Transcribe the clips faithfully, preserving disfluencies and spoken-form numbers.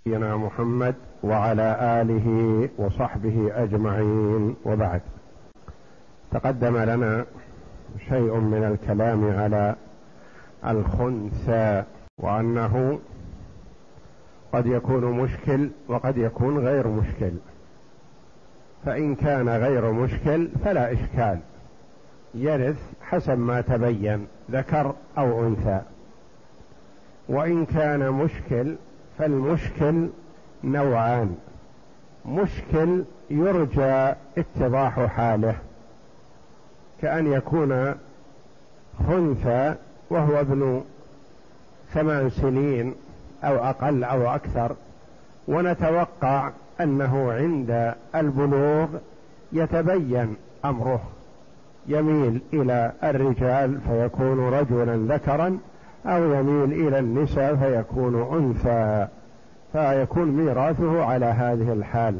نبينا محمد وعلى آله وصحبه أجمعين، وبعد. تقدم لنا شيء من الكلام على الخنثى، وأنه قد يكون مشكل وقد يكون غير مشكل، فإن كان غير مشكل فلا إشكال، يرث حسب ما تبين ذكر أو أنثى. وإن كان مشكل فالمشكل نوعان: مشكل يرجى اتضاح حاله، كأن يكون خنثى وهو ابن ثمان سنين أو أقل أو أكثر، ونتوقع أنه عند البلوغ يتبين أمره، يميل إلى الرجال فيكون رجلا ذكرا، أو يميل إلى النساء فيكون أنثى، فيكون ميراثه على هذه الحال.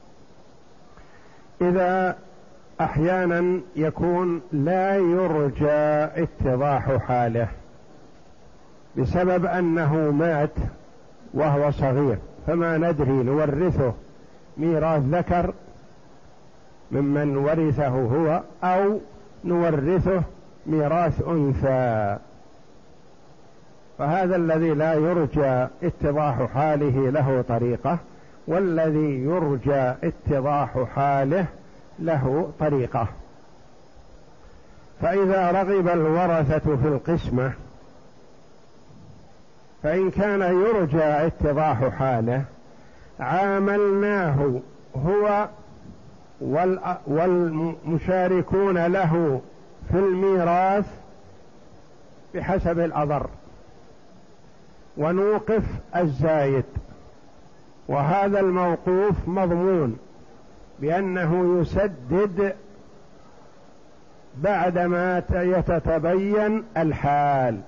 إذا أحيانا يكون لا يرجى اتضاح حاله بسبب أنه مات وهو صغير، فما ندري نورثه ميراث ذكر ممن ورثه هو أو نورثه ميراث أنثى، فهذا الذي لا يرجى اتضاح حاله له طريقة، والذي يرجى اتضاح حاله له طريقة. فإذا رغب الورثة في القسمة، فإن كان يرجى اتضاح حاله عاملناه هو والمشاركون له في الميراث بحسب الأضر، ونوقف الزايد، وهذا الموقوف مضمون بأنه يسدد بعدما يتتبين الحال.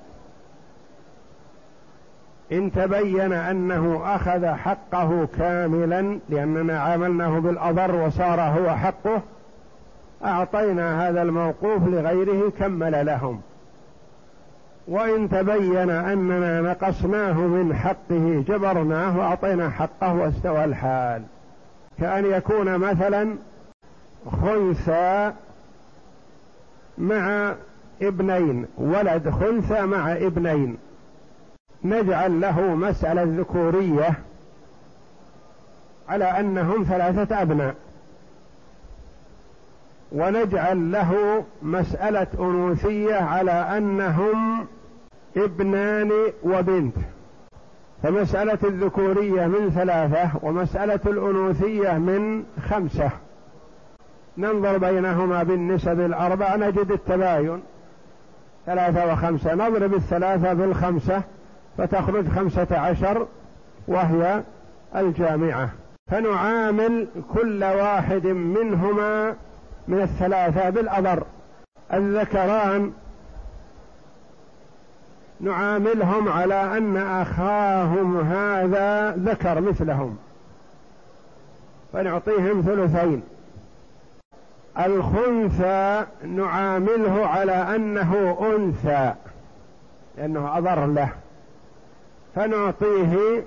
إن تبين أنه أخذ حقه كاملا لأننا عاملناه بالأضر وصار هو حقه، أعطينا هذا الموقوف لغيره كمل لهم. وإن تبين أننا نقصناه من حقه جبرناه وأعطينا حقه واستوى الحال، كأن يكون مثلا خنثى مع ابنين، ولد خنثى مع ابنين، نجعل له مسألة ذكورية على أنهم ثلاثة أبناء، ونجعل له مسألة أنوثية على أنهم ابنان وبنت، فمسألة الذكورية من ثلاثة ومسألة الأنوثية من خمسة، ننظر بينهما بالنسب الأربع نجد التباين ثلاثة وخمسة، نضرب الثلاثة بالخمسة فتخرج خمسة عشر وهي الجامعة، فنعامل كل واحد منهما من الثلاثة بالأضر. الذكران نعاملهم على أن أخاهم هذا ذكر مثلهم فنعطيهم ثلثين. الخنثى نعامله على أنه أنثى لأنه أضر له، فنعطيه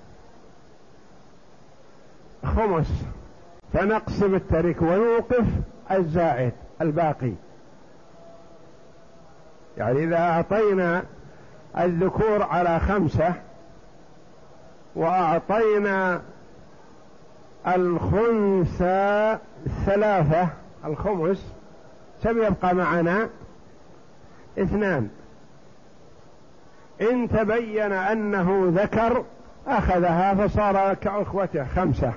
خمس، فنقسم الترك ونوقف الزائد الباقي. يعني إذا أعطينا الذكور على خمسة وأعطينا الخنثى ثلاثة الخمس، سيبقى معنا اثنان. إن تبين أنه ذكر أخذها فصار كأخوته خمسة،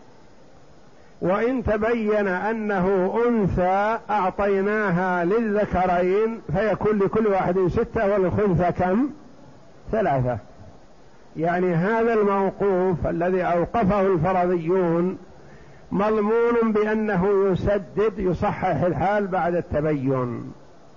وإن تبين أنه أنثى أعطيناها للذكرين فيكون لكل واحد ستة وللخنثى كم؟ ثلاثة. يعني هذا الموقوف الذي أوقفه الفرضيون مضمون بأنه يسدد يصحح الحال بعد التبين.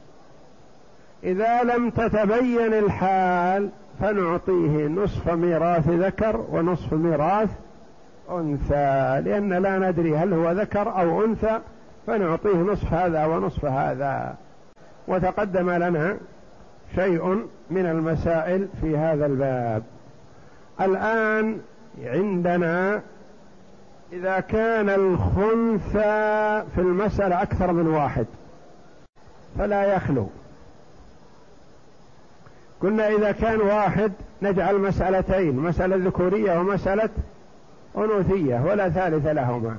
إذا لم تتبين الحال فنعطيه نصف ميراث ذكر ونصف ميراث أنثى، لأن لا ندري هل هو ذكر أو أنثى، فنعطيه نصف هذا ونصف هذا. وتقدم لنا شيء من المسائل في هذا الباب. الآن عندنا إذا كان الخنثى في المسألة أكثر من واحد فلا يخلو. قلنا إذا كان واحد نجعل مسألتين، مسألة ذكورية ومسألة أنوثية ولا ثالث لهما.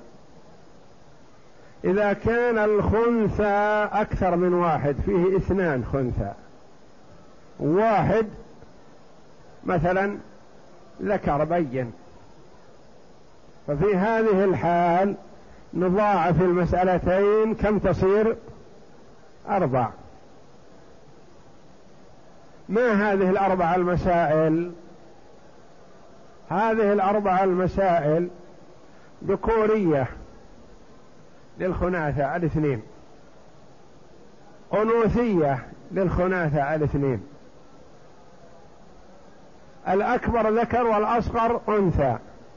إذا كان الخنثى أكثر من واحد، فيه اثنان خنثى، واحد مثلا ذكر بين، ففي هذه الحال نضاعف المسألتين، كم تصير؟ أربع. ما هذه الأربع المسائل؟ هذه الأربع المسائل ذكورية للخناثة الاثنين، أنوثية للخناثة الاثنين، الأكبر ذكر والأصغر أنثى،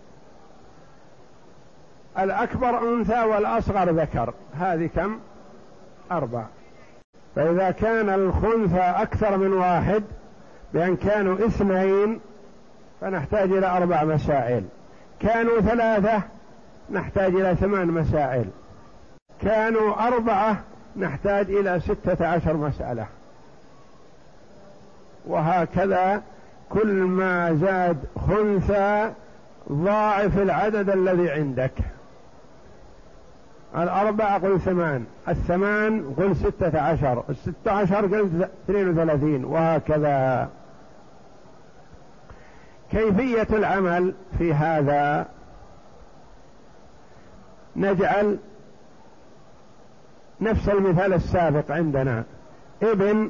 الأكبر أنثى والأصغر ذكر، هذه كم؟ أربع. فإذا كان الخنثى أكثر من واحد بأن كانوا اثنين فنحتاج إلى أربع مسائل، كانوا ثلاثة نحتاج إلى ثمان مسائل، كانوا أربعة نحتاج إلى ستة عشر مسألة، وهكذا كل ما زاد خنثى ضاعف العدد الذي عندك. الأربعة قل ثمان، الثمان قل ستة عشر، الستة عشر قل اثنين وثلاثين، وهكذا. كيفية العمل في هذا؟ نجعل نفس المثال السابق عندنا، ابن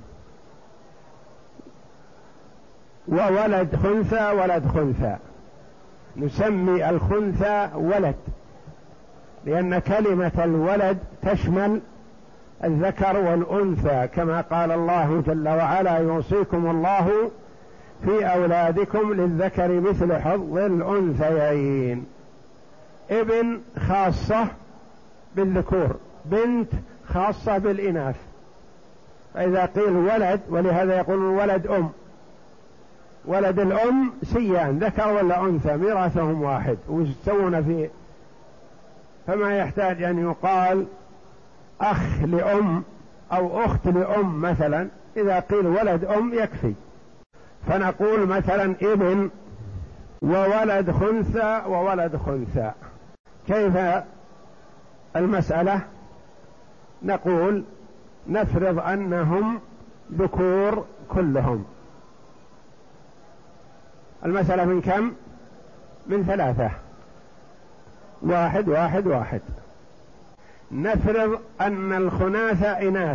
وولد خنثى ولد خنثى، نسمي الخنثى ولد لأن كلمة الولد تشمل الذكر والأنثى، كما قال الله جل وعلا: يوصيكم الله في أولادكم للذكر مثل حظ الأنثيين. ابن خاصة بالذكور، بنت خاصة بالإناث. فإذا قيل ولد، ولهذا يقولون ولد أم، ولد الأم سيان ذكر ولا أنثى ميراثهم واحد ويسوون فيه، فما يحتاج أن يقال أخ لأم أو أخت لأم مثلا، إذا قيل ولد أم يكفي. فنقول مثلا ابن وولد خنثى وولد خنثى. كيف المسألة؟ نقول نفرض أنهم ذكور كلهم. المسألة من كم؟ من ثلاثة، واحد واحد واحد. نفرض أن الخناثة إناث،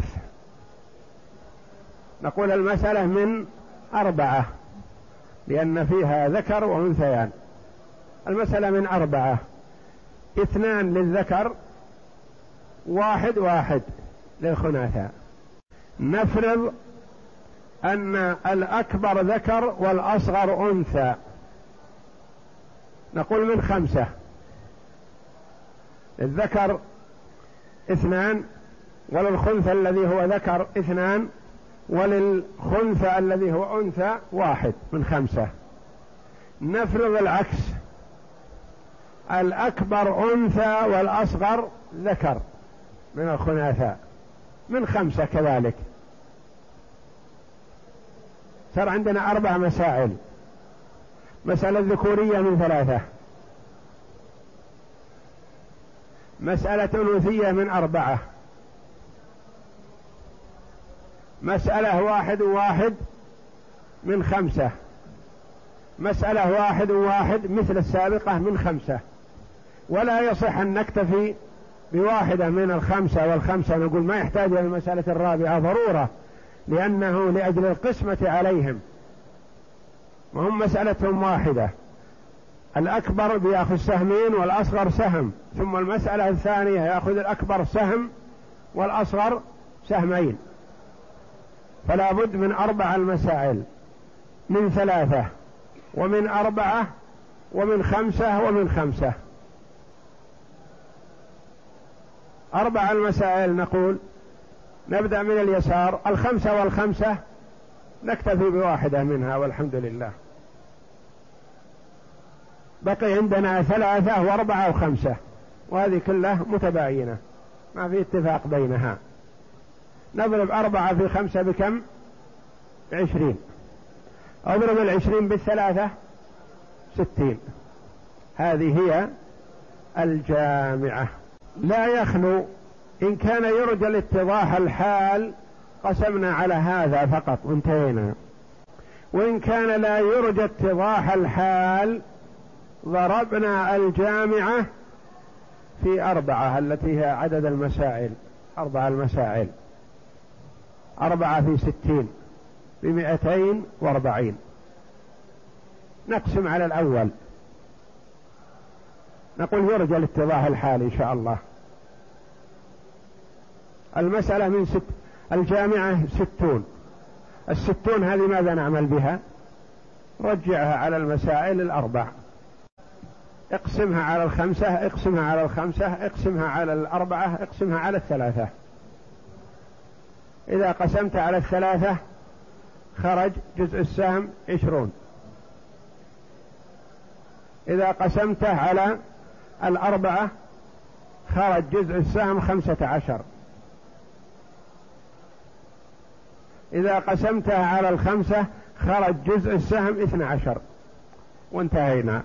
نقول المسألة من أربعة لأن فيها ذكر وأنثيان. المسألة من أربعة، اثنان للذكر، واحد واحد للخناثة. نفرض أن الأكبر ذكر والأصغر أنثى، نقول من خمسة، للذكر اثنان وللخنثى الذي هو ذكر اثنان وللخنثى الذي هو أنثى واحد، من خمسة. نفرض العكس، الأكبر أنثى والأصغر ذكر من الخناثى، من خمسة كذلك. صار عندنا أربع مسائل. مسألة ذكورية من ثلاثة، مسألة أنوثية من أربعة، مسألة واحد واحد من خمسة، مسألة واحد واحد مثل السابقة من خمسة. ولا يصح أن نكتفي بواحدة من الخمسة والخمسة نقول ما يحتاج إلى المسألة الرابعة ضرورة، لأنه لأجل القسمة عليهم، وهم مسألتهم واحدة، الأكبر بيأخذ سهمين والأصغر سهم، ثم المسألة الثانية يأخذ الأكبر سهم والأصغر سهمين. فلا بد من أربع المسائل، من ثلاثة ومن أربعة ومن خمسة ومن خمسة. أربع المسائل نقول نبدأ من اليسار، الخمسة والخمسة نكتفي بواحدة منها والحمد لله. بقي عندنا ثلاثة وأربعة وخمسة، وهذه كلها متباينة ما في اتفاق بينها. نضرب أربعة في خمسة بكم؟ عشرين. أضرب العشرين بالثلاثة ستين. هذه هي الجامعة. لا يخلو إن كان يرجى الاتضاح الحال قسمنا على هذا فقط وانتهينا، وإن كان لا يرجى اتضاح الحال ضربنا الجامعة في أربعة التي هي عدد المسائل، أربعة المسائل، أربعة في ستين بمئتين واربعين. نقسم على الأول، نقول يرجى الاتضاح الحال إن شاء الله. المسألة من ست، الجامعة ستون. الستون هذه ماذا نعمل بها؟ رجعها على المسائل الأربع، اقسمها على الخمسة، اقسمها على الخمسة، اقسمها على الأربعة، اقسمها على الثلاثة. إذا قسمت على الثلاثة خرج جزء السهم عشرون. إذا قسمته على الأربعة خرج جزء السهم خمسة عشر. إذا قسمتها على الخمسة خرج جزء السهم اثنى عشر، وانتهينا.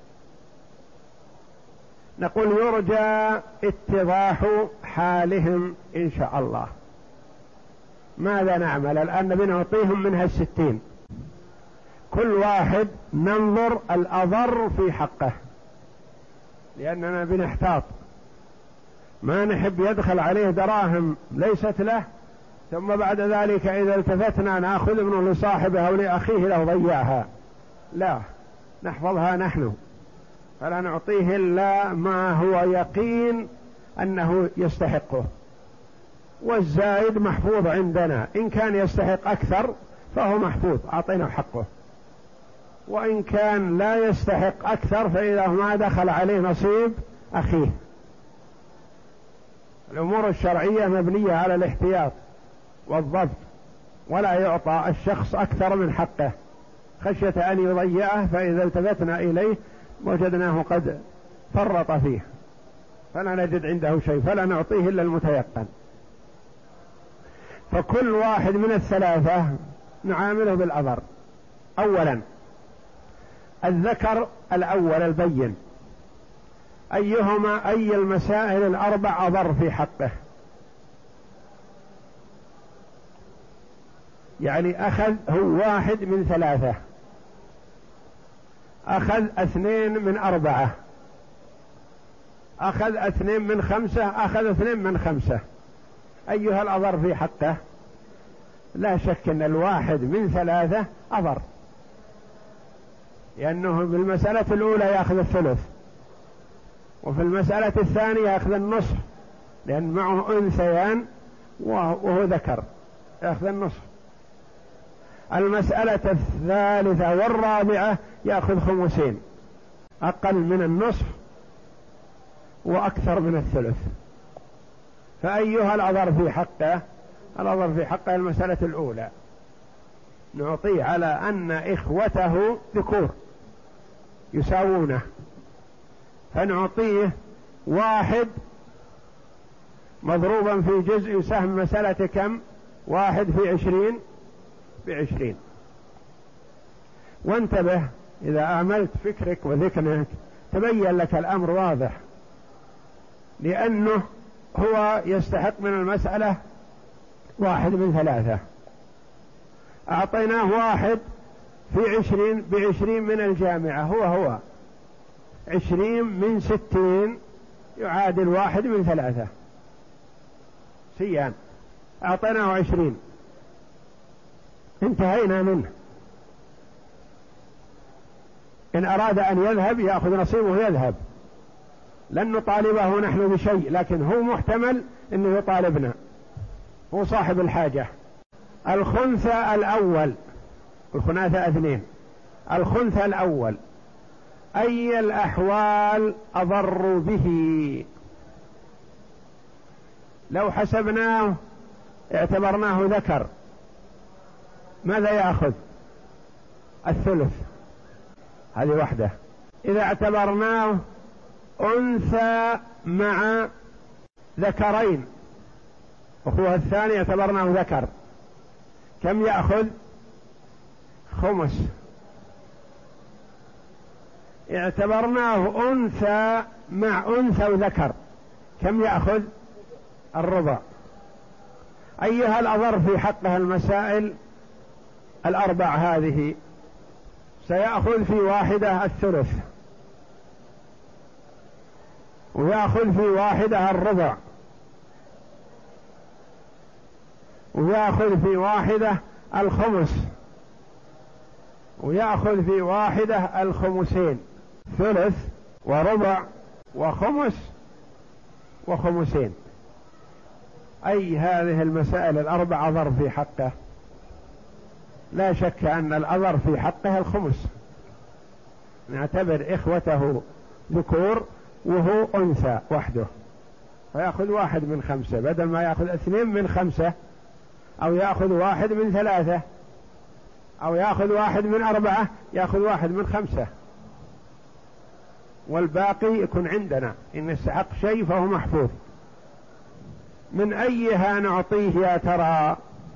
نقول يرجى اتضاح حالهم إن شاء الله. ماذا نعمل الآن؟ بنعطيهم منها الستين، كل واحد ننظر الأضر في حقه، لأننا بنحتاط، ما نحب يدخل عليه دراهم ليست له، ثم بعد ذلك إذا التفتنا نأخذ ابنه لصاحبه أو لأخيه لو ضيعها، لا، نحفظها نحن، فلا نعطيه إلا ما هو يقين أنه يستحقه، والزائد محفوظ عندنا. إن كان يستحق أكثر فهو محفوظ، أعطينا حقه، وإن كان لا يستحق أكثر فإذا ما دخل عليه نصيب أخيه. الأمور الشرعية مبنية على الاحتياط والضبط، ولا يعطى الشخص أكثر من حقه خشية أن يضيعه، فإذا التفتنا إليه وجدناه قد فرط فيه فلا نجد عنده شيء، فلا نعطيه إلا المتيقن. فكل واحد من الثلاثة نعامله بالأضر. أولا الذكر الأول البين، أيهما أي المسائل الأربع أضر في حقه، يعني أخذ هو واحد من ثلاثة، أخذ اثنين من أربعة، أخذ اثنين من خمسة، أخذ اثنين من خمسة، أيها الأضر في حقه؟ لا شك أن الواحد من ثلاثة أضر، لأنه بالمسألة الأولى يأخذ الثلث، وفي المسألة الثانية يأخذ النصف، لأن معه أنثيان وهو ذكر يأخذ النصف. المسألة الثالثة والرابعة يأخذ خمسين، أقل من النصف وأكثر من الثلث. فأيها الأضر في حقه؟ الأضر في حقه المسألة الأولى، نعطيه على أن إخوته ذكور يساوونه، فنعطيه واحد مضروبا في جزء سهم مسألة كم؟ واحد في عشرين بعشرين. وانتبه، إذا أعملت فكرك وذكرك تبين لك الأمر واضح، لأنه هو يستحق من المسألة واحد من ثلاثة، أعطيناه واحد في عشرين بعشرين من الجامعة، هو هو عشرين من ستين يعادل واحد من ثلاثة سيان، أعطيناه عشرين انتهينا منه. إن أراد أن يذهب يأخذ نصيبه يذهب، لن نطالبه نحن بشيء، لكن هو محتمل أنه يطالبنا، هو صاحب الحاجة. الخنثى الأول، الخناثة اثنين، الخنثى الأول أي الأحوال أضر به؟ لو حسبناه اعتبرناه ذكر ماذا يأخذ؟ الثلث، هذه واحدة. إذا اعتبرناه أنثى مع ذكرين، أخوها الثاني اعتبرناه ذكر، كم يأخذ؟ خمس. اعتبرناه أنثى مع أنثى وذكر، كم يأخذ؟ الربع. أيها الأضر في حقها المسائل الأربع هذه؟ سيأخذ في واحدة الثلث، ويأخذ في واحدة الربع، ويأخذ في واحدة الخمس، ويأخذ في واحدة الخمسين، ثلث وربع وخمس وخمسين. أي هذه المسائل الأربع أضر في حقه؟ لا شك أن الأضر في حقه الخمس. نعتبر إخوته ذكور وهو أنثى وحده، فيأخذ واحد من خمسة بدل ما يأخذ اثنين من خمسة، أو يأخذ واحد من ثلاثة، أو يأخذ واحد من أربعة، يأخذ واحد من خمسة، والباقي يكون عندنا. إن استحق شيء فهو محفوظ. من أيها نعطيه يا ترى؟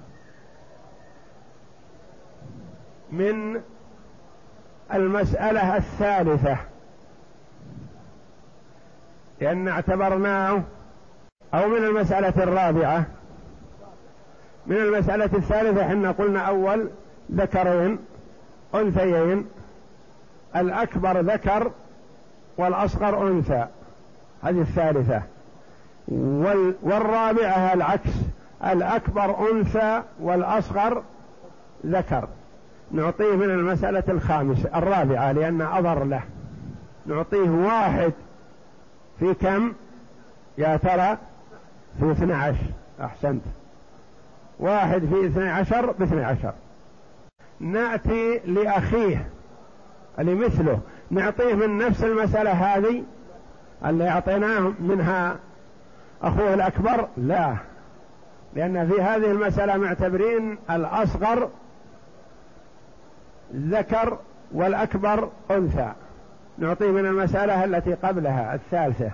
من المسألة الثالثة، لأن اعتبرناه، أو من المسألة الرابعة. من المسألة الثالثة حنا قلنا أول ذكرين أنثيين، الأكبر ذكر والأصغر أنثى، هذه الثالثة. والرابعة العكس، الأكبر أنثى والأصغر ذكر. نعطيه من المسألة الخامسة الرابعة لأن أضر له، نعطيه واحد في كم يا ترى؟ في اثنى عشر. أحسنت، واحد في اثنى عشر باثنى عشر. نأتي لأخيه اللي مثله، نعطيه من نفس المسألة هذه اللي أعطيناه منها أخوه الأكبر؟ لا، لأن في هذه المسألة معتبرين الأصغر ذكر والأكبر أنثى. نعطيه من المسألة التي قبلها الثالثة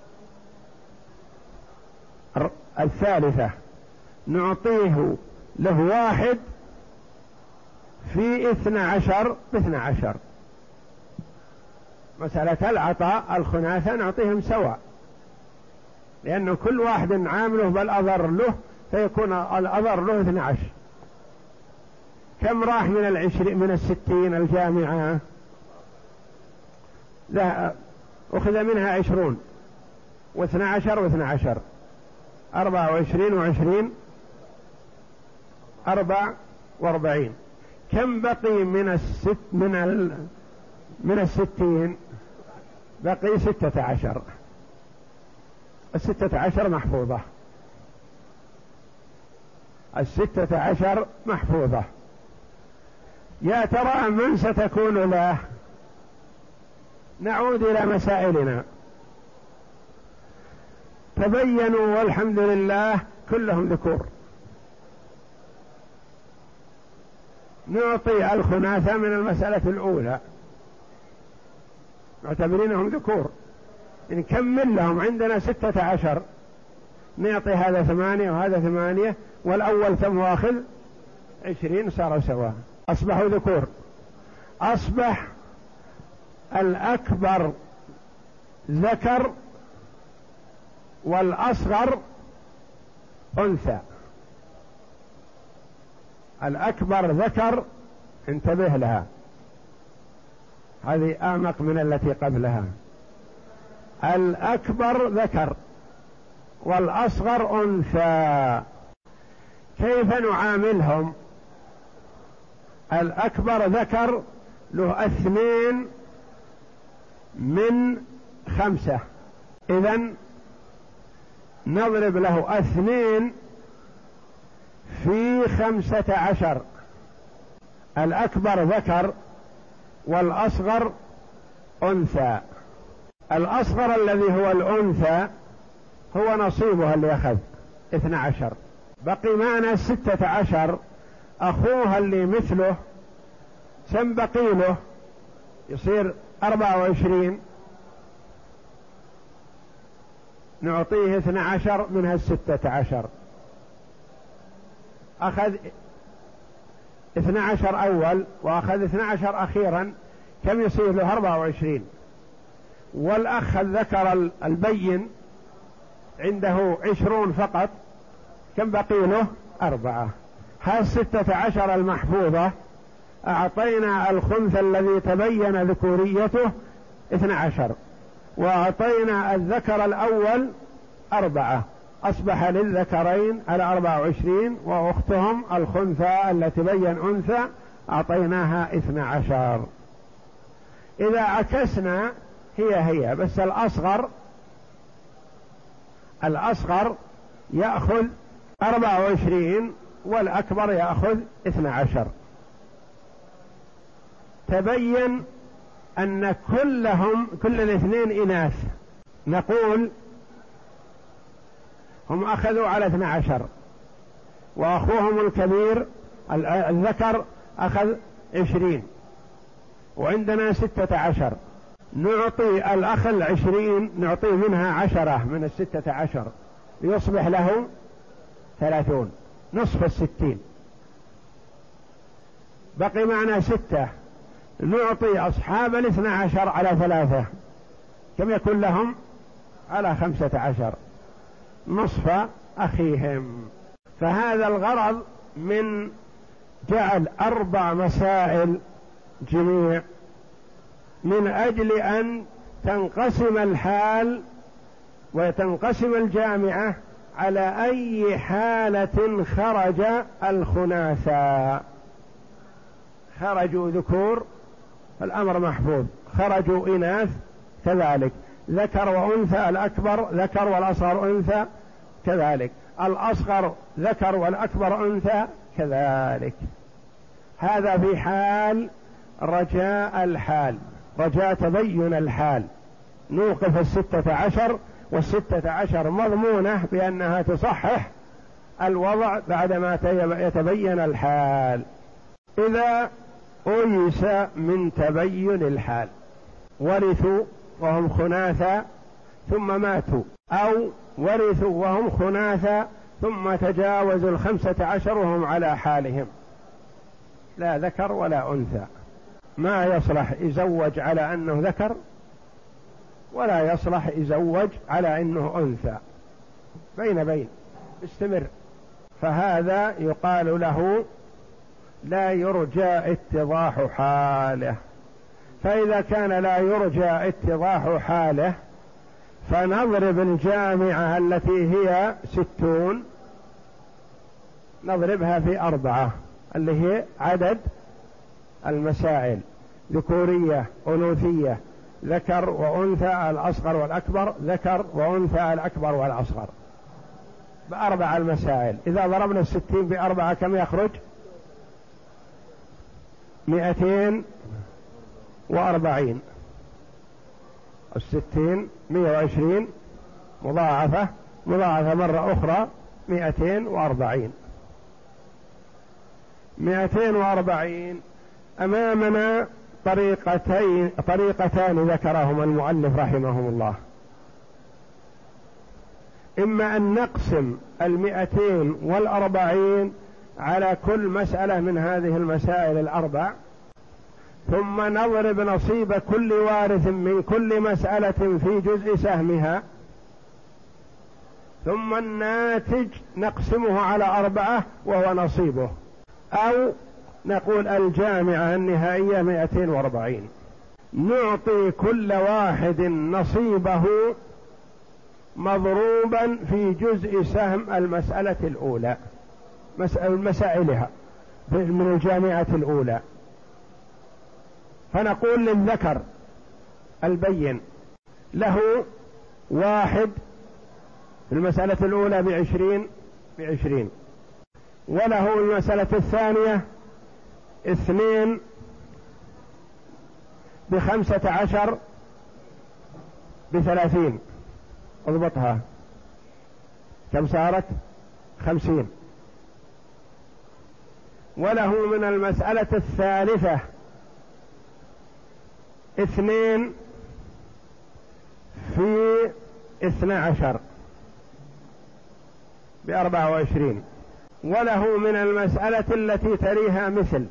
الثالثة نعطيه له واحد في اثنى عشر باثنى عشر. مسألة العطاء الخناثة نعطيهم سواء، لأنه كل واحد عامله بالأضر له، فيكون الأضر له اثنى عشر. كم راح من العشرين من الستين الجامعة؟ لا، أخذ منها عشرون واثنى عشر واثنى عشر، أربعة وعشرين وعشرين، أربع وأربعين. كم بقي من الست من ال من الستين؟ بقي ستة عشر. الستة عشر محفوظة، الستة عشر محفوظة. يا ترى من ستكون له؟ نعود إلى مسائلنا. تبينوا والحمد لله كلهم ذكور. نعطي الخناثة من المسألة الأولى، معتبرينهم ذكور، نكمل لهم عندنا ستة عشر، نعطي هذا ثمانية وهذا ثمانية، والأول ثم واخذ عشرين، صاروا سواء، أصبحوا ذكور. أصبح الأكبر ذكر والأصغر أنثى. الأكبر ذكر، انتبه لها، هذه أعمق من التي قبلها. الأكبر ذكر والأصغر أنثى. كيف نعاملهم؟ الأكبر ذكر له اثنين من خمسة، إذن نضرب له اثنين في خمسة عشر. الأكبر ذكر والأصغر أنثى. الأصغر الذي هو الأنثى هو نصيبها اللي أخذ اثنى عشر. بقي معنا ستة عشر. أخوها اللي مثله كم بقي له؟ يصير أربعة وعشرين نعطيه اثنى عشر منها الستة عشر، أخذ اثنى عشر أول وأخذ اثنى عشر أخيرا، كم يصير له؟ أربعة وعشرين. والأخ الذكر البين عنده عشرون فقط، كم بقي له؟ أربعة. هذه الستة عشر المحفوظة أعطينا الخنثى الذي تبين ذكوريته اثنى عشر، وأعطينا الذكر الأول أربعة، أصبح للذكرين على أربعة وعشرين، وأختهم الخنثى التي تبين أنثى أعطيناها اثنى عشر. إذا عكسنا هي هي، بس الأصغر الأصغر يأخذ أربعة وعشرين والأكبر يأخذ اثنى عشر. تبين أن كلهم كل الاثنين إناث، نقول هم أخذوا على اثنى عشر، وأخوهم الكبير الذكر أخذ عشرين، وعندنا ستة عشر. نعطي الأخ العشرين نعطيه منها عشرة من الستة عشر، يصبح له ثلاثون، نصف الستين. بقي معنا ستة، نعطي أصحاب الاثنى عشر على ثلاثة، كم يكون لهم؟ على خمسة عشر، نصف أخيهم. فهذا الغرض من جعل أربع مسائل جميع من أجل أن تنقسم الحال وتنقسم الجامعة على أي حالة خرج الخناثى. خرجوا ذكور الأمر محفوظ، خرجوا إناث كذلك، ذكر وأنثى، الأكبر ذكر والأصغر أنثى كذلك، الأصغر ذكر والأكبر أنثى كذلك. هذا في حال رجاء الحال، رجاء تبين الحال، نوقف الستة عشر، والستة عشر مضمونة بأنها تصحح الوضع بعدما يتبين الحال. إذا أيس من تبين الحال ورثوا وهم خناثى ثم ماتوا، أو ورثوا وهم خناثى ثم تجاوزوا الخمسة عشر وهم على حالهم، لا ذكر ولا أنثى، ما يصلح يزوج على أنه ذكر، ولا يصلح يزوج على أنه أنثى، بين بين استمر. فهذا يقال له لا يرجى اتضاح حاله. فإذا كان لا يرجى اتضاح حاله فنضرب الجامعة التي هي ستون، نضربها في أربعة اللي هي عدد المسائل، ذكورية أنوثية، ذكر وأنثى الأصغر والأكبر، ذكر وأنثى الأكبر والأصغر، بأربع المسائل. إذا ضربنا الستين بأربعة كم يخرج؟ مئتين وأربعين. الستين مئة وعشرين مضاعفة، مضاعفة مرة أخرى مئتين وأربعين. مئتين وأربعين. أمامنا طريقتين طريقتان ذكرهما المؤلف رحمه الله، إما أن نقسم المئتين والأربعين على كل مسألة من هذه المسائل الأربع، ثم نضرب نصيب كل وارث من كل مسألة في جزء سهمها، ثم الناتج نقسمه على أربعة وهو نصيبه، أو نقول الجامعة النهائية مئتين وأربعين، نعطي كل واحد نصيبه مضروبا في جزء سهم المسألة الأولى، مسائلها من الجامعة الأولى. فنقول للذكر البين له واحد في المسألة الأولى بعشرين بعشرين، وله المسألة الثانية اثنين بخمسة عشر بثلاثين، اضبطها كم صارت؟ خمسين. وله من المسألة الثالثة اثنين في اثنى عشر بأربعة وعشرين، وله من المسألة التي تليها مثل،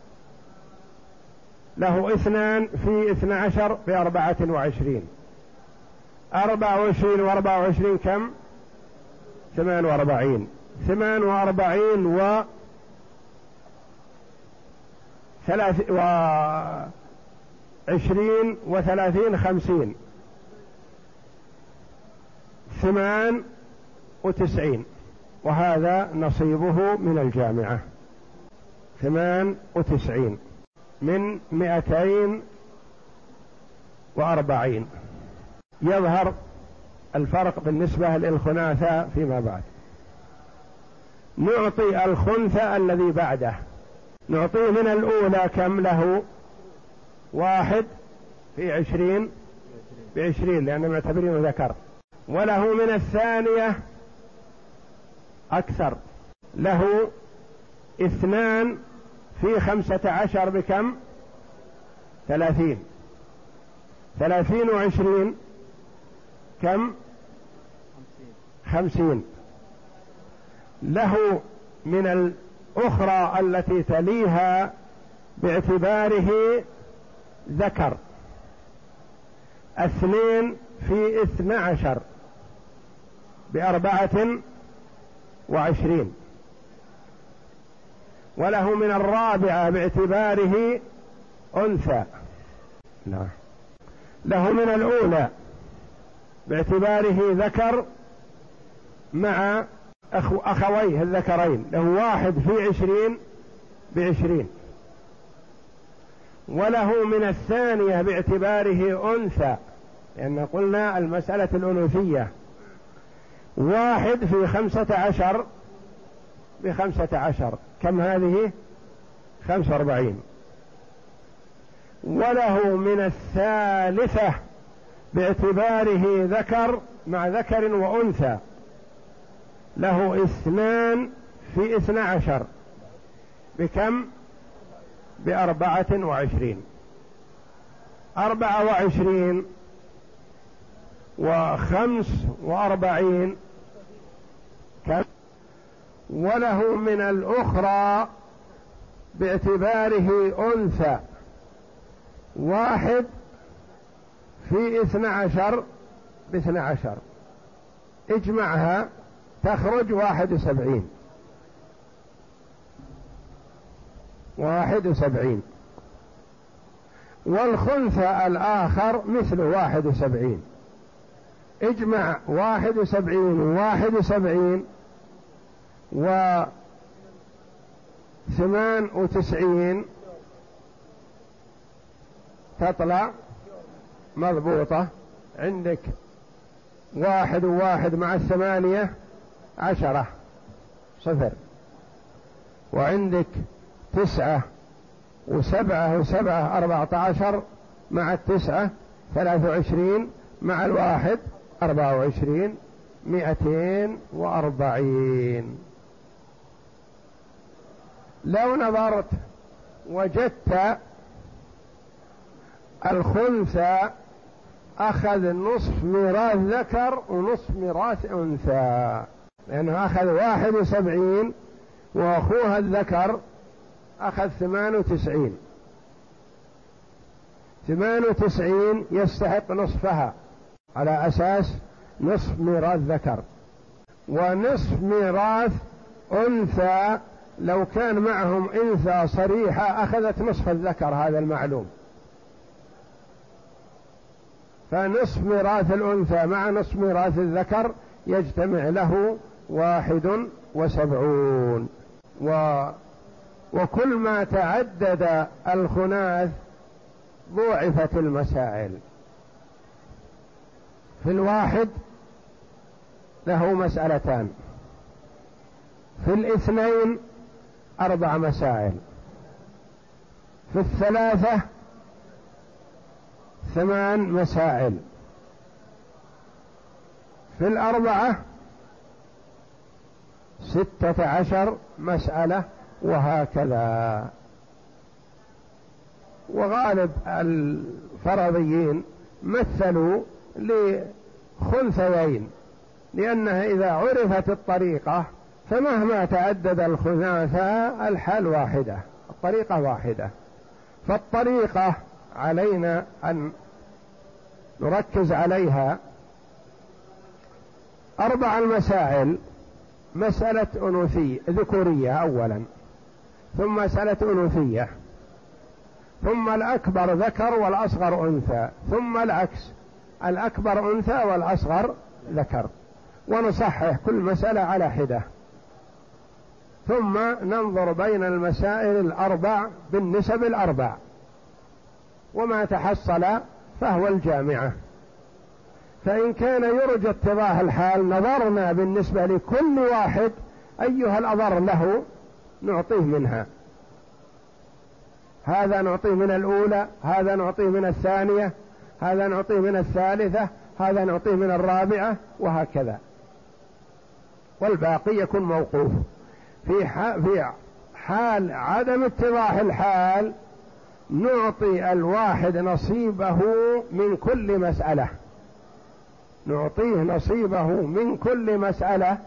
له اثنان في اثنى عشر بأربعة وعشرين، أربعة وعشرين وأربعة وعشرين كم؟ ثمان وأربعين، ثمان وأربعين و ثلاث وعشرين وثلاثين خمسين، ثمان وتسعين، وهذا نصيبه من الجامعة، ثمان وتسعين من مئتين وأربعين. يظهر الفرق بالنسبة للخناثة فيما بعد. نعطي الخنثى الذي بعده، نعطيه من الأولى كم له؟ واحد في عشرين بعشرين لأنه معتبرينه ذكر، وله من الثانية أكثر، له اثنان في خمسة عشر بكم؟ ثلاثين، ثلاثين وعشرين كم؟ خمسين. له من الأخرى التي تليها باعتباره ذكر اثنين في اثنى عشر بأربعة وعشرين، وله من الرابعة باعتباره أنثى، لا، له من الأولى باعتباره ذكر مع أخو أخويه الذكرين، له واحد في عشرين بعشرين، وله من الثانية باعتباره أنثى، لأن قلنا المسألة الأنوثية، واحد في خمسة عشر بخمسة عشر، كم هذه؟ خمسة واربعين، وله من الثالثة باعتباره ذكر مع ذكر وأنثى، له اثنان في اثنى عشر بكم؟ بأربعة وعشرين، أربعة وعشرين وخمس وأربعين كم؟ وله من الأخرى باعتباره أنثى واحد في اثنى عشر باثنى عشر، اجمعها تخرج واحد وسبعين، واحد وسبعين، والخنثى الآخر مثل واحد وسبعين، اجمع واحد وسبعين وواحد وسبعين وثمان وتسعين تطلع مضبوطة عندك، واحد وواحد مع الثمانية عشرة صفر، وعندك تسعة وسبعة وسبعة أربعة عشر مع التسعة ثلاثة وعشرين مع الواحد أربعة وعشرين، مئتين وأربعين. لو نظرت وجدت الخنثى أخذ نصف ميراث ذكر ونصف ميراث أنثى، لأنه أخذ واحد وسبعين وأخوها الذكر أخذ ثمان وتسعين، ثمان وتسعين يستحق نصفها على أساس نصف ميراث ذكر، ونصف ميراث أنثى لو كان معهم أنثى صريحة أخذت نصف الذكر، هذا المعلوم، فنصف ميراث الأنثى مع نصف ميراث الذكر يجتمع له واحد وسبعون. و وكل ما تعدد الخناث ضوعفت المسائل. في الواحد له مسألتان، في الاثنين أربع مسائل، في الثلاثة ثمان مسائل، في الأربعة ستة عشر مسألة، وهكذا. وغالب فرضيين مثلوا لخنثيين، لأنها إذا عرفت الطريقة فمهما تعدد الخناثاء الحال واحدة، الطريقة واحدة. فالطريقة علينا أن نركز عليها. أربع المسائل: مسألة أنوثية ذكورية أولا، ثم مسألة أنوثية، ثم الأكبر ذكر والأصغر أنثى، ثم العكس الأكبر أنثى والأصغر ذكر، ونصحح كل مسألة على حدة، ثم ننظر بين المسائل الأربع بالنسب الأربع، وما تحصل فهو الجامعة. فإن كان يرجى اتضاح الحال نظرنا بالنسبة لكل واحد أيها الأضر له نعطيه منها، هذا نعطيه من الأولى، هذا نعطيه من الثانية، هذا نعطيه من الثالثة، هذا نعطيه من الرابعة، وهكذا، والباقي يكون موقوف. في في حال عدم اتضاح الحال نعطي الواحد نصيبه من كل مسألة، نعطيه نصيبه من كل مسألة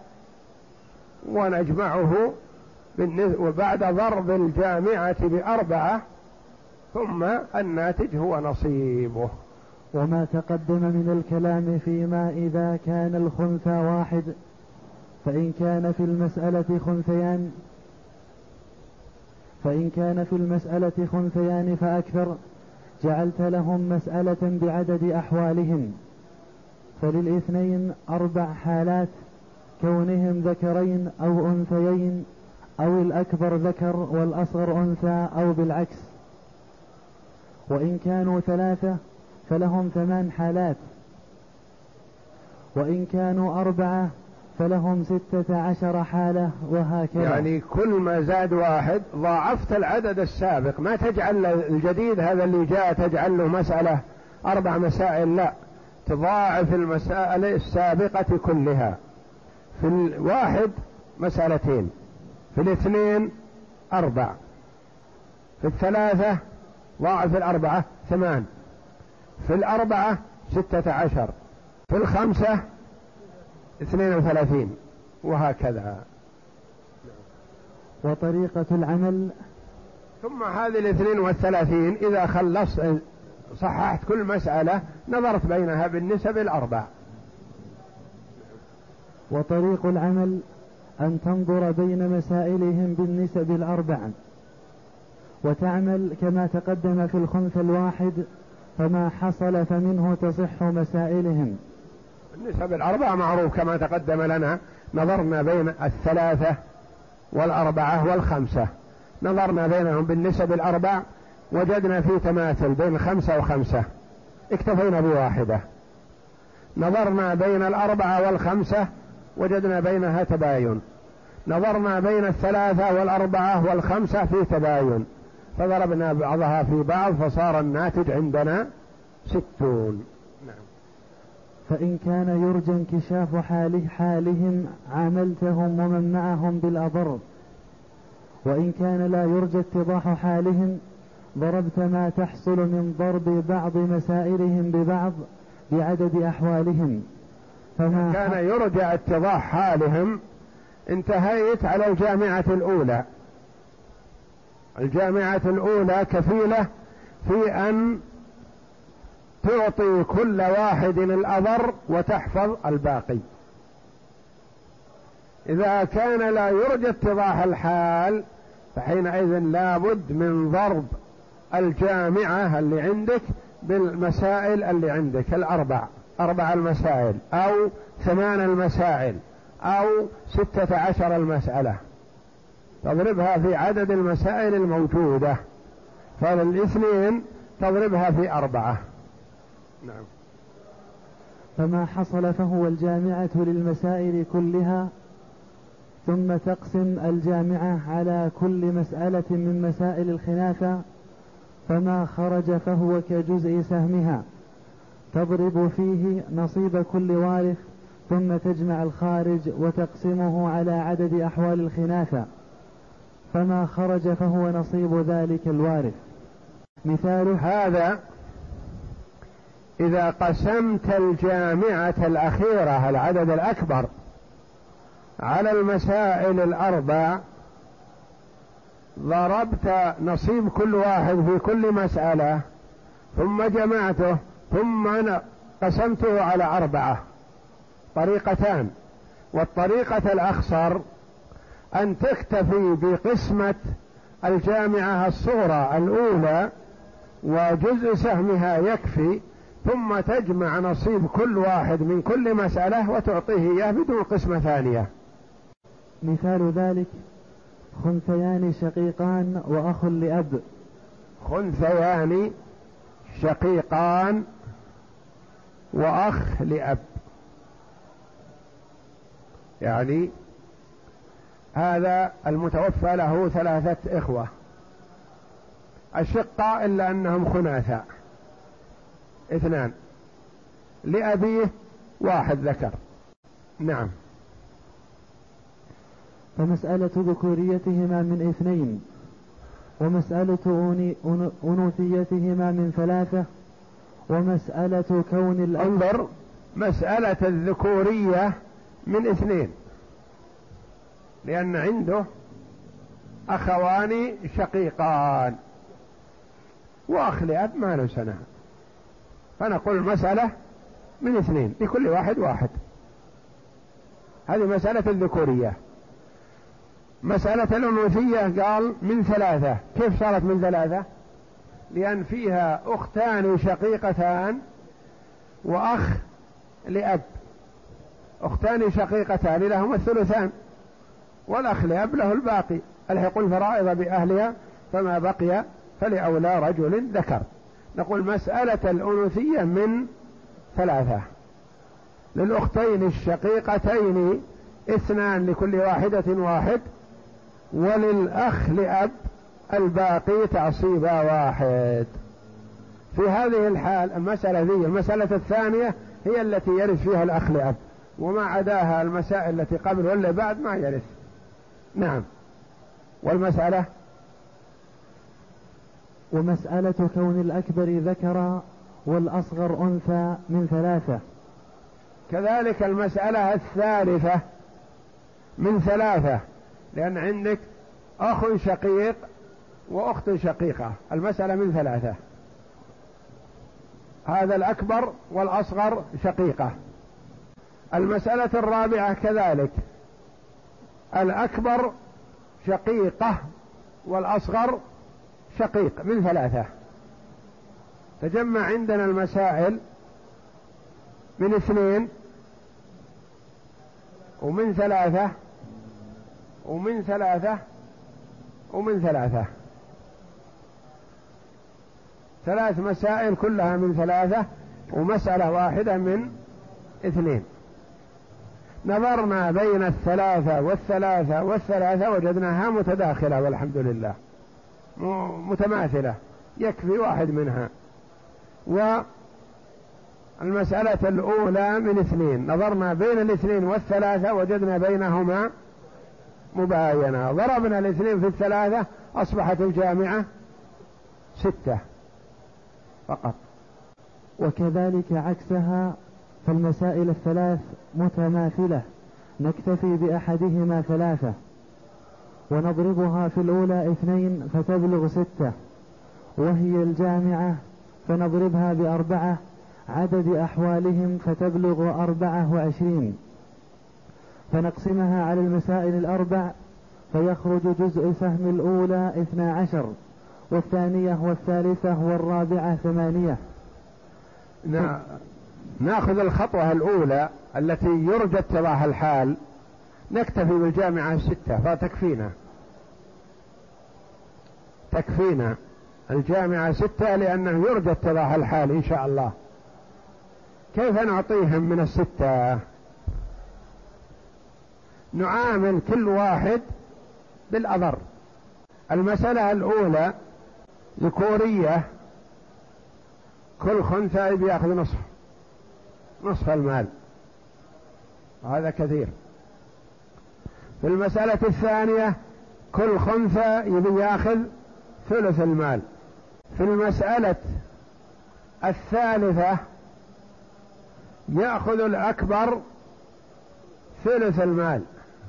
ونجمعه، وبعد ضرب الجامعة بأربعة ثم الناتج هو نصيبه. وما تقدم من الكلام فيما إذا كان الخنثى واحد، فإن كان في المسألة خنثيان فإن كان في المسألة خنثيان فأكثر جعلت لهم مسألة بعدد أحوالهم، فللاثنين أربع حالات: كونهم ذكرين أو أنثيين، أو الأكبر ذكر والأصغر أنثى، أو بالعكس. وإن كانوا ثلاثة فلهم ثمان حالات، وإن كانوا أربعة فلهم ستة عشر حالة، وهكذا. يعني كل ما زاد واحد ضاعفت العدد السابق، ما تجعل الجديد هذا اللي جاء تجعل له مسألة أربع مسائل، لا، تضاعف المسائل السابقة كلها. في الواحد مسألتين، في الاثنين أربع، في الثلاثة ضاعف الأربعة ثمان، في الأربعة ستة عشر، في الخمسة اثنين وثلاثين، وهكذا. وطريقة العمل. ثم هذه الاثنين والثلاثين إذا خلصت صححت كل مسألة نظرت بينها بالنسب الأربع. وطريق العمل أن تنظر بين مسائلهم بالنسب الأربع، وتعمل كما تقدم في الخنث الواحد، فما حصل فمنه تصح مسائلهم. النسب الأربعة معروف كما تقدم لنا، نظرنا بين الثلاثة والأربعة والخمسة، نظرنا بينهم بالنسب الأربع وجدنا في تماثل بين خمسة وخمسة، اكتفينا بواحدة. نظرنا بين الأربعة والخمسة وجدنا بينها تباين. نظرنا بين الثلاثة والأربعة والخمسة في تباين، فضربنا بعضها في بعض فصار الناتج عندنا ستون. نعم. فإن كان يرجى انكشاف حاله حالهم عاملتهم ومن معهم بالأضر، وإن كان لا يرجى اتضاح حالهم ضربت ما تحصل من ضرب بعض مسائلهم ببعض بعدد أحوالهم. فما كان يرجى اتضاح حالهم انتهيت على الجامعة الأولى. الجامعة الأولى كفيلة في أن تعطي كل واحد الأضر وتحفظ الباقي. إذا كان لا يرجى اتضاح الحال فحينئذ لا بد من ضرب الجامعة اللي عندك بالمسائل اللي عندك الأربع، أربع المسائل أو ثمان المسائل أو ستة عشر المسألة، تضربها في عدد المسائل الموجودة، فالاثنين تضربها في أربعة. نعم. فما حصل فهو الجامعة للمسائل كلها، ثم تقسم الجامعة على كل مسألة من مسائل الخلافة، فما خرج فهو كجزء سهمها، تضرب فيه نصيب كل وارث، ثم تجمع الخارج وتقسمه على عدد أحوال الخلافة، فما خرج فهو نصيب ذلك الوارث. مثال هذا إذا قسمت الجامعة الأخيرة العدد الأكبر على المسائل الأربع، ضربت نصيب كل واحد في كل مسألة ثم جمعته ثم قسمته على أربعة، طريقتان. والطريقة الأخصر أن تكتفي بقسمة الجامعة الصغرى الأولى وجزء سهمها يكفي، ثم تجمع نصيب كل واحد من كل مسألة وتعطيه إياه بدون قسمة ثانية. مثال ذلك خنثيان شقيقان وأخ لأب. خنثيان شقيقان وأخ لأب، يعني هذا المتوفى له ثلاثة إخوة أشقاء إلا أنهم خناثاء اثنان، لأبيه واحد ذكر. نعم. فمسألة ذكوريتهما من اثنين، ومسألة أنوثيتهما من ثلاثة، ومسألة كون الأب. انظر، مسألة الذكورية من اثنين، لأن عنده أخوان شقيقان وأخ لأب ما له سنة، فنقول مسألة من اثنين لكل واحد واحد. هذه مسألة الذكورية. مسألة الأنوثية قال من ثلاثة. كيف صارت من ثلاثة؟ لأن فيها أختان شقيقتان وأخ لأب. أختان شقيقتان لهم الثلثان، والأخ لأب له الباقي. الحقوا الفرائض بأهلها فما بقي فلأولى رجل ذكر. نقول مسألة الأنوثية من ثلاثة. للأختين الشقيقتين اثنان لكل واحدة واحد، وللأخ لأب الباقي تعصيبا واحد. في هذه الحال المسألة ذي المسألة الثانية هي التي يرث فيها الأخ لأب، وما عداها المسائل التي قبل ولا بعد ما يرث. نعم. والمسألة ومسألة كون الأكبر ذكرا والأصغر أنثى من ثلاثة. كذلك المسألة الثالثة من ثلاثة، لأن عندك أخ شقيق وأخت شقيقة، المسألة من ثلاثة. هذا الأكبر والأصغر شقيقة. المسألة الرابعة كذلك الأكبر شقيقة والأصغر شقيق من ثلاثة. تجمع عندنا المسائل من اثنين ومن ثلاثة ومن ثلاثة ومن ثلاثة، ثلاث مسائل كلها من ثلاثة ومسألة واحدة من اثنين. نظرنا بين الثلاثة والثلاثة والثلاثة وجدناها متداخلة والحمد لله متماثلة، يكفي واحد منها. والمسألة الأولى من اثنين، نظرنا بين الاثنين والثلاثة وجدنا بينهما مباينة، ضربنا الاثنين في الثلاثة أصبحت الجامعة ستة فقط. وكذلك عكسها، فالمسائل الثلاث متماثلة نكتفي بأحدهما ثلاثة، ونضربها في الأولى اثنين فتبلغ ستة، وهي الجامعة فنضربها بأربعة عدد أحوالهم فتبلغ أربعة وعشرين، فنقسمها على المسائل الأربع فيخرج جزء سهم الأولى اثنا عشر، والثانية والثالثة والرابعة ثمانية. نأخذ الخطوة الأولى التي يرجى اتضاح الحال، نكتفي بالجامعة ستة فتكفينا، تكفينا الجامعة ستة لأنه يرجى اتضاح الحال إن شاء الله. كيف نعطيهم من الستة؟ نعامل كل واحد بالأضر. المسألة الأولى ذكورية، كل خنثى بياخذ نصف نصف المال، وهذا كثير. في المسألة الثانية كل خنثى يبي ياخذ ثلث المال. في المسألة الثالثة يأخذ الأكبر ثلث المال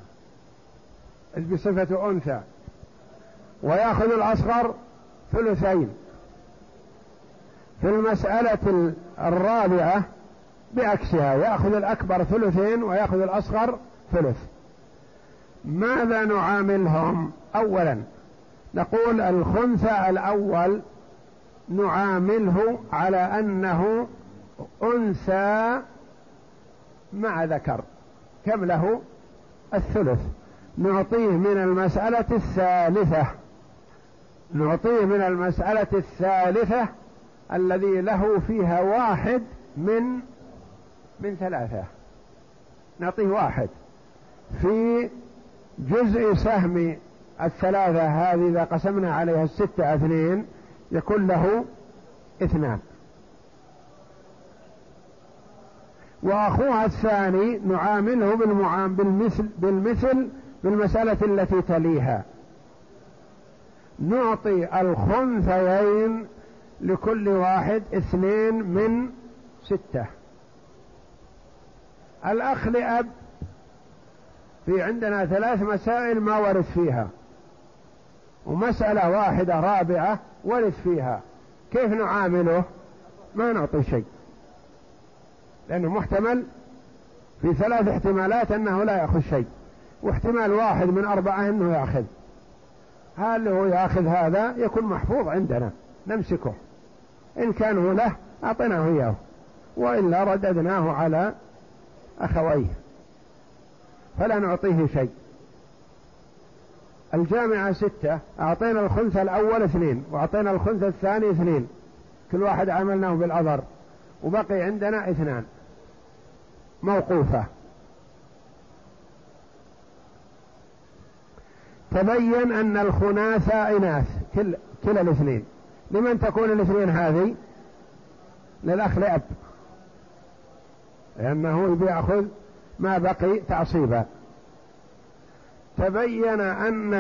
بصفة أنثى، ويأخذ الأصغر ثلثين. في المسألة الرابعة بعكسها، يأخذ الأكبر ثلثين ويأخذ الأصغر ثلث. ماذا نعاملهم؟ أولا نقول الخنثى الأول نعامله على أنه أنثى مع ذكر، كم له؟ الثلث. نعطيه من المسألة الثالثة نعطيه من المسألة الثالثة الذي له فيها واحد من من ثلاثة، نعطيه واحد في جزء سهم الثلاثة هذه. إذا قسمنا عليها الستة اثنين يكون له اثنان. وأخوها الثاني نعامله بالمعام بالمثل بالمثل بالمسألة التي تليها، نعطي الخنثيين لكل واحد اثنين من ستة. الأخ لأب في عندنا ثلاث مسائل ما ورث فيها، ومسألة واحدة رابعة ورث فيها، كيف نعامله؟ ما نعطي شيء، لأنه محتمل في ثلاث احتمالات أنه لا يأخذ شيء، واحتمال واحد من أربعة أنه يأخذ. هل هو يأخذ هذا يكون محفوظ عندنا نمسكه، إن كان هو له أعطيناه إياه، وإلا رددناه على أخويه فلا نعطيه شيء. الجامعة ستة، أعطينا الخنثى الأول اثنين وأعطينا الخنثى الثاني اثنين، كل واحد عملناه بالأضر، وبقي عندنا اثنان موقوفة. تبين أن الخناثى إناث كل كلا الاثنين. لمن تكون الاثنين هذه؟ للأخ لأب، لأنه بيأخذ ما بقي تعصيبا. تبين أن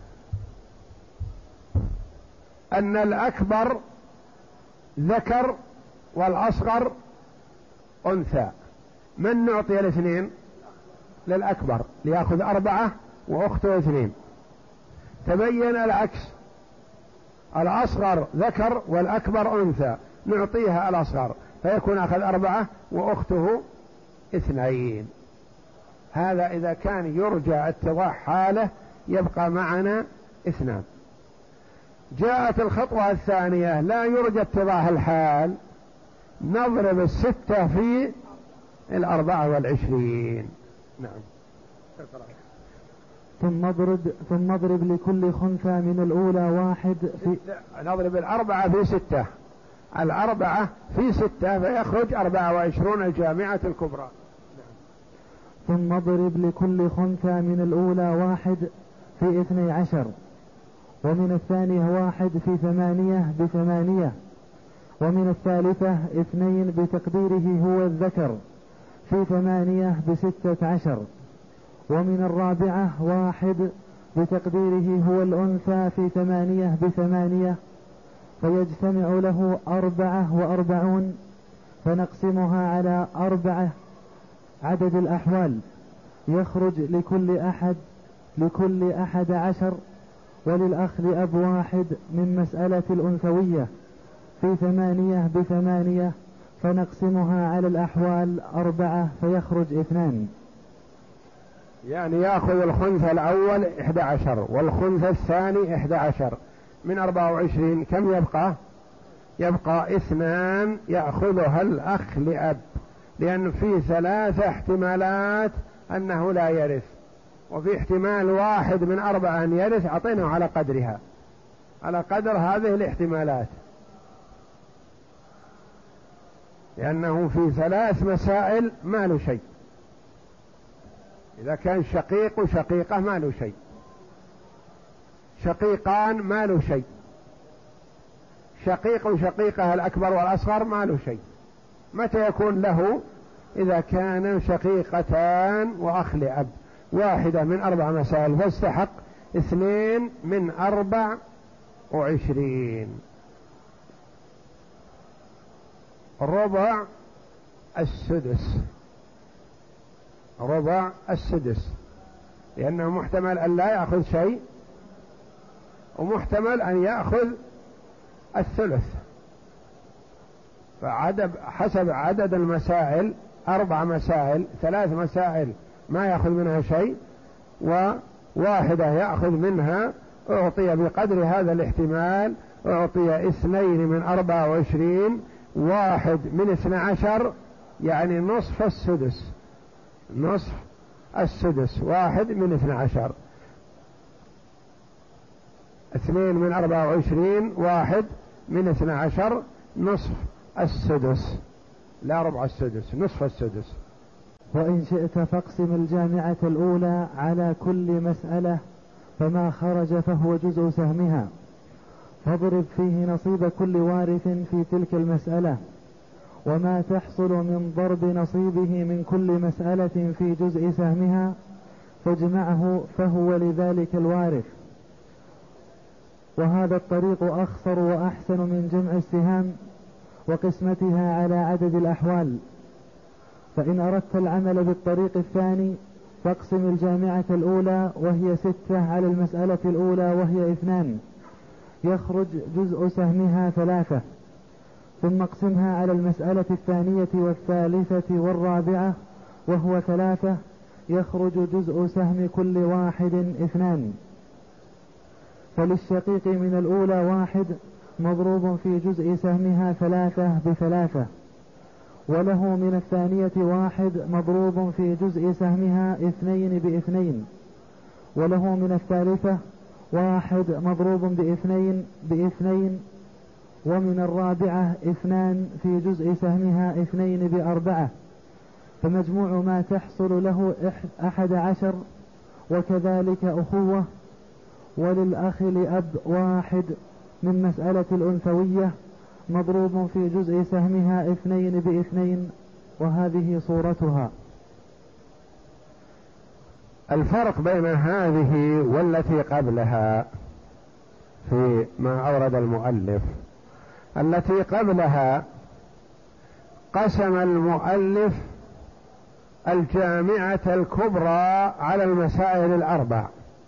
أن الأكبر ذكر والأصغر أنثى. من نعطي الاثنين؟ للأكبر ليأخذ أربعة وأخته اثنين. تبين العكس، الأصغر ذكر والأكبر أنثى، نعطيها الأصغر فيكون أخذ أربعة وأخته اثنين. هذا إذا كان يرجى اتضاح حاله يبقى معنا اثنان. جاءت الخطوة الثانية لا يرجى اتضاح الحال، نضرب الستة في الأربعة والعشرين. نعم. ثم اضرب ثم اضرب لكل خنثى من الأولى واحد في نضرب الأربعة في ستة، الأربعة في ستة فيخرج أربعة وعشرون الجامعة الكبرى. ثم اضرب لكل خنثى من الأولى واحد في اثني عشر، ومن الثانية واحد في ثمانية بثمانية، ومن الثالثة اثنين بتقديره هو الذكر في ثمانية بستة عشر، ومن الرابعة واحد بتقديره هو الأنثى في ثمانية بثمانية، فيجتمع له أربعة وأربعون، فنقسمها على أربعة عدد الأحوال، يخرج لكل أحد لكل أحد عشر، وللأخ لأب واحد من مسألة الأنثوية في ثمانية بثمانية، فنقسمها على الأحوال أربعة فيخرج اثنان. يعني يأخذ الخنثى الأول إحدى عشر والخنثى الثاني إحدى عشر، من أربعة وعشرين كم يبقى؟ يبقى اثنان يأخذها الأخ لأب، لأن في ثلاثة احتمالات أنه لا يرث، وفي احتمال واحد من أربعة أن يرث، أعطيناه على قدرها، على قدر هذه الاحتمالات، لأنه في ثلاث مسائل ما له شيء. إذا كان شقيق وشقيقة ما له شيء، شقيقان ما له شيء، شقيق وشقيقة الأكبر والأصغر ما له شيء. متى يكون له؟ إذا كان شقيقتان وأخ لأب، واحدة من أربع مسائل فاستحق اثنين من أربع وعشرين. ربع السدس، ربع السدس، لأنه محتمل أن لا يأخذ شيء ومحتمل أن يأخذ الثلث. فعدد حسب عدد المسائل، أربع مسائل، ثلاث مسائل ما يأخذ منها شيء وواحدة يأخذ منها، أعطي بقدر هذا الاحتمال، أعطي اثنين من أربعة وعشرين، واحد من اثنى عشر، يعني نصف السدس، نصف السدس، واحد من اثنى عشر، اثنين من أربعة وعشرين، واحد من اثنى عشر، نصف السدس، لا ربع السدس، نصف السدس. وإن شئت فاقسم الجامعة الأولى على كل مسألة، فما خرج فهو جزء سهمها، فاضرب فيه نصيب كل وارث في تلك المسألة، وما تحصل من ضرب نصيبه من كل مسألة في جزء سهمها فاجمعه فهو لذلك الوارث. وهذا الطريق أخصر وأحسن من جمع السهام وقسمتها على عدد الأحوال. فإن أردت العمل بالطريق الثاني فاقسم الجامعة الأولى وهي ستة على المسألة الأولى وهي اثنان، يخرج جزء سهمها ثلاثة، ثم اقسمها على المسألة الثانية والثالثة والرابعة وهو ثلاثة، يخرج جزء سهم كل واحد اثنان. فللشقيق من الأولى واحد مضروب في جزء سهمها ثلاثة بثلاثة، وله من الثانية واحد مضروب في جزء سهمها اثنين باثنين، وله من الثالثة واحد مضروب باثنين باثنين، ومن الرابعة اثنان في جزء سهمها اثنين بأربعة، فمجموع ما تحصل له أحد عشر. وكذلك أخوة، وللأخ لأب واحد من مسألة الأنثوية مضروب في جزء سهمها اثنين باثنين، وهذه صورتها. الفرق بين هذه والتي قبلها في ما أورد المؤلف، التي قبلها قسم المؤلف الجامعة الكبرى على المسائل الأربع،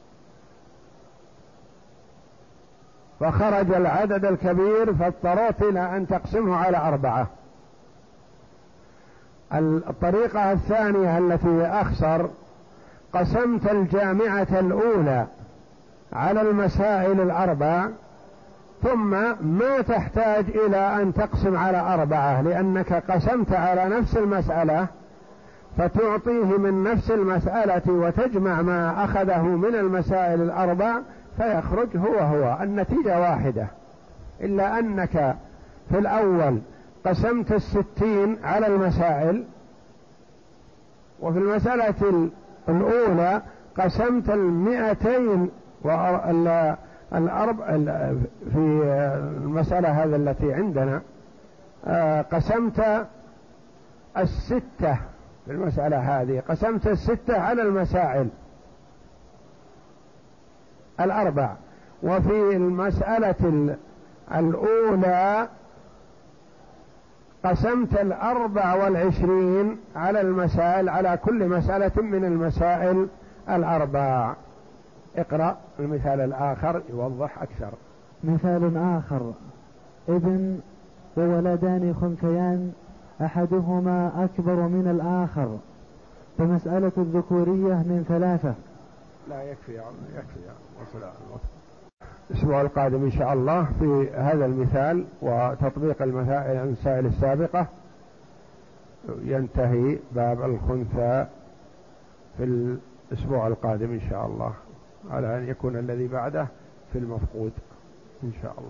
فخرج العدد الكبير فاضطرت إلى أن تقسمه على أربعة. الطريقة الثانية التي أخسر، قسمت الجامعة الأولى على المسائل الأربع ثم ما تحتاج إلى أن تقسم على أربعة، لأنك قسمت على نفس المسألة فتعطيه من نفس المسألة وتجمع ما أخذه من المسائل الأربع فيخرج هو هو النتيجة واحدة، إلا أنك في الأول قسمت الستين على المسائل، وفي المسألة الأولى قسمت المئتين والأربع في المسألة هذا التي عندنا قسمت الستة، في المسألة هذه قسمت الستة على المسائل الأربع، وفي المسألة الأولى قسمت الأربع والعشرين على المسائل، على كل مسألة من المسائل الأربع. اقرأ المثال الآخر يوضح أكثر. مثال آخر: ابن وولدان خنثيان أحدهما أكبر من الآخر، فمسألة الذكورية من ثلاثة. لا يكفي يكفي وصل الأسبوع القادم إن شاء الله في هذا المثال وتطبيق المسائل السابقة ينتهي باب الخنثى في الأسبوع القادم إن شاء الله، على أن يكون الذي بعده في المفقود إن شاء الله.